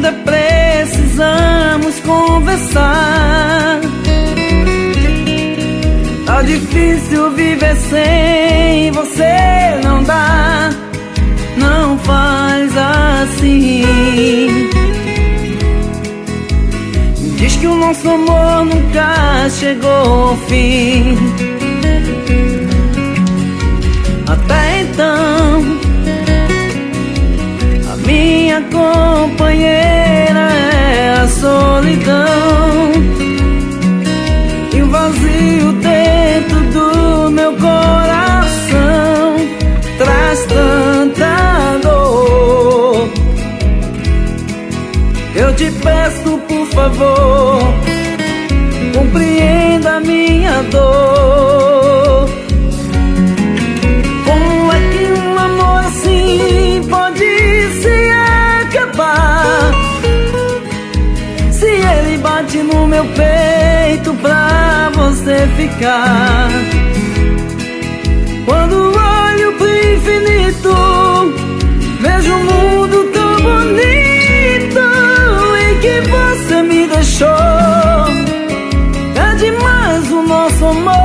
ainda precisamos conversar. Tá difícil viver sem você, não dá, não faz assim. Diz que o nosso amor nunca chegou ao fim. Até então, a minha companheira é a solidão, e o vazio dentro do meu coração traz tanta dor. Eu te peço, por favor, compreenda a minha dor. Como é que um amor assim pode se acabar? Se ele bate no meu peito pra você ficar. Quando olho pro infinito, vejo um mundo tão bonito em que você me deixou. É demais o nosso amor.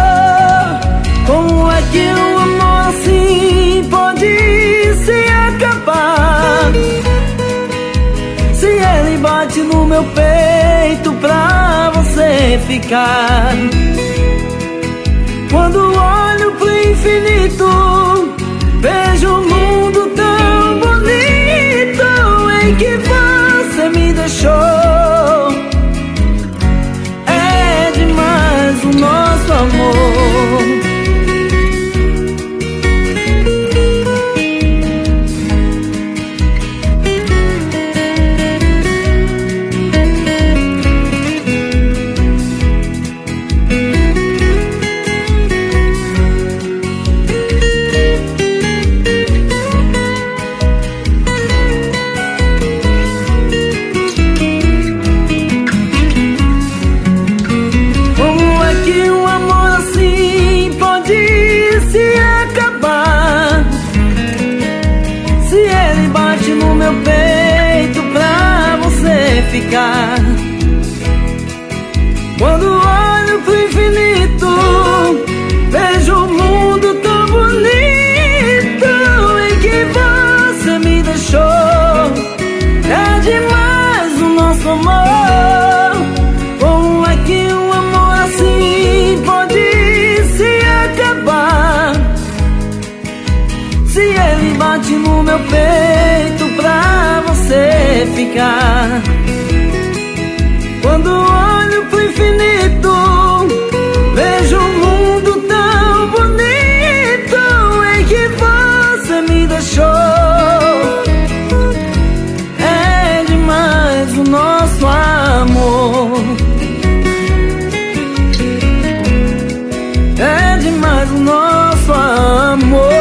Como é que um amor assim pode se acabar? Se ele bate no meu peito pra você ficar. Quando olho pro infinito, vejo um mundo tão bonito em que você me deixou. É demais o nosso amor. Meu peito pra você ficar. Quando olho pro infinito, vejo um mundo tão bonito em que você me deixou. É demais o nosso amor. Como é que um amor assim pode se acabar? Se ele bate no meu peito pra você ficar. Quando olho pro infinito, vejo um mundo tão bonito em que você me deixou. É demais o nosso amor. É demais o nosso amor.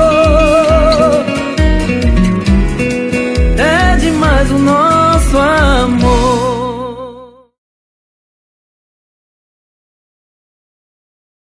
O nosso amor.